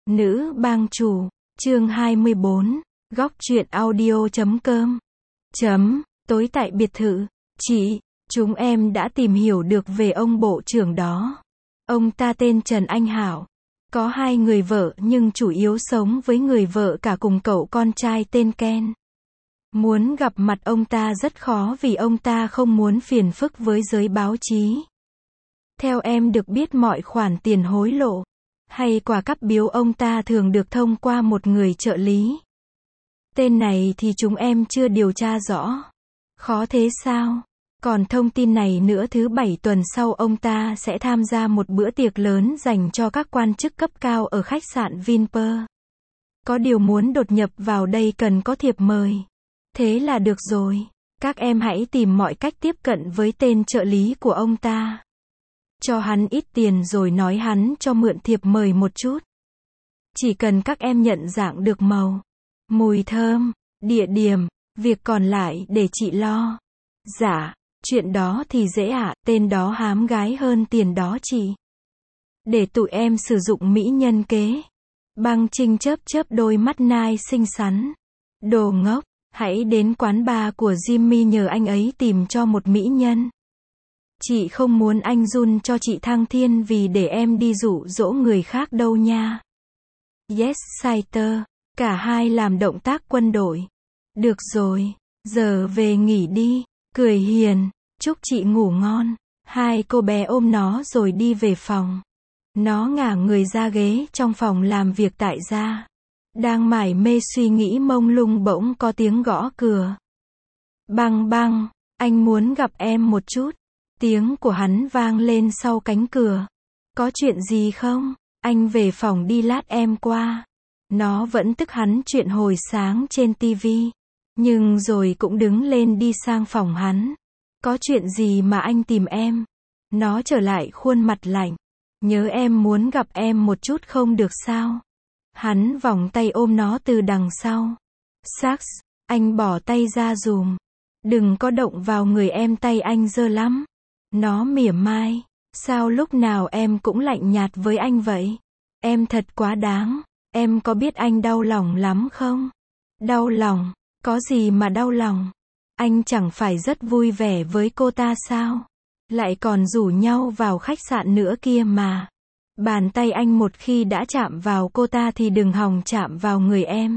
Nữ bang chủ, chương 24, góc truyện audio.com. Tối tại biệt thự, chúng em đã tìm hiểu được về ông bộ trưởng đó. Ông ta tên Trần Anh Hảo. Có 2 người vợ nhưng chủ yếu sống với người vợ cả cùng cậu con trai tên Ken. Muốn gặp mặt ông ta rất khó vì ông ta không muốn phiền phức với giới báo chí. Theo em được biết mọi khoản tiền hối lộ hay quà cáp biếu ông ta thường được thông qua một người trợ lý. Tên này thì chúng em chưa điều tra rõ. Khó thế sao? Còn thông tin này nữa, thứ 7 tuần sau ông ta sẽ tham gia một bữa tiệc lớn dành cho các quan chức cấp cao ở khách sạn Vinpearl. Có điều muốn đột nhập vào đây cần có thiệp mời. Thế là được rồi. Các em hãy tìm mọi cách tiếp cận với tên trợ lý của ông ta. Cho hắn ít tiền rồi nói hắn cho mượn thiệp mời một chút. Chỉ cần các em nhận dạng được màu, mùi thơm, địa điểm, việc còn lại để chị lo. Dạ, chuyện đó thì dễ ạ, tên đó hám gái hơn tiền đó chị. Để tụi em sử dụng mỹ nhân kế. Băng Trinh chớp chớp đôi mắt nai xinh xắn. Đồ ngốc, hãy đến quán bar của Jimmy nhờ anh ấy tìm cho một mỹ nhân. Chị không muốn anh run cho chị thăng thiên vì để em đi dụ dỗ người khác đâu nha. Yes, Saiter. Cả hai làm động tác quân đội. Được rồi, giờ về nghỉ đi. Cười hiền, chúc chị ngủ ngon. 2 cô bé ôm nó rồi đi về phòng. Nó ngả người ra ghế trong phòng làm việc tại gia. Đang mải mê suy nghĩ mông lung bỗng có tiếng gõ cửa. Băng băng, anh muốn gặp em một chút. Tiếng của hắn vang lên sau cánh cửa. Có chuyện gì không? Anh về phòng đi lát em qua. Nó vẫn tức hắn chuyện hồi sáng trên tivi. Nhưng rồi cũng đứng lên đi sang phòng hắn. Có chuyện gì mà anh tìm em? Nó trở lại khuôn mặt lạnh. Nhớ em, muốn gặp em một chút không được sao? Hắn vòng tay ôm nó từ đằng sau. Sax, anh bỏ tay ra dùm. Đừng có động vào người em, tay anh dơ lắm. Nó mỉa mai. Sao lúc nào em cũng lạnh nhạt với anh vậy? Em thật quá đáng. Em có biết anh đau lòng lắm không? Đau lòng? Có gì mà đau lòng? Anh chẳng phải rất vui vẻ với cô ta sao? Lại còn rủ nhau vào khách sạn nữa kia mà. Bàn tay anh một khi đã chạm vào cô ta thì đừng hòng chạm vào người em.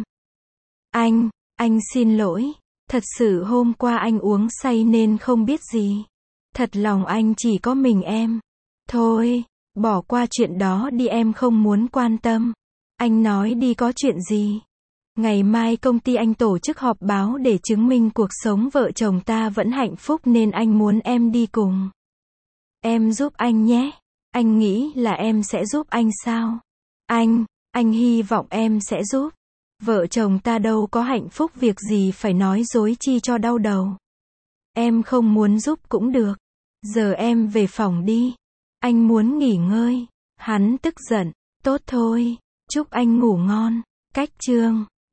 Anh xin lỗi. Thật sự hôm qua anh uống say nên không biết gì. Thật lòng anh chỉ có mình em. Thôi, bỏ qua chuyện đó đi, em không muốn quan tâm. Anh nói đi, có chuyện gì? Ngày mai công ty anh tổ chức họp báo để chứng minh cuộc sống vợ chồng ta vẫn hạnh phúc nên anh muốn em đi cùng. Em giúp anh nhé. Anh nghĩ là em sẽ giúp anh sao? Anh hy vọng em sẽ giúp. Vợ chồng ta đâu có hạnh phúc, việc gì phải nói dối chi cho đau đầu. Em không muốn giúp cũng được. Giờ em về phòng đi. Anh muốn nghỉ ngơi. Hắn tức giận. Tốt thôi. Chúc anh ngủ ngon. Cách chương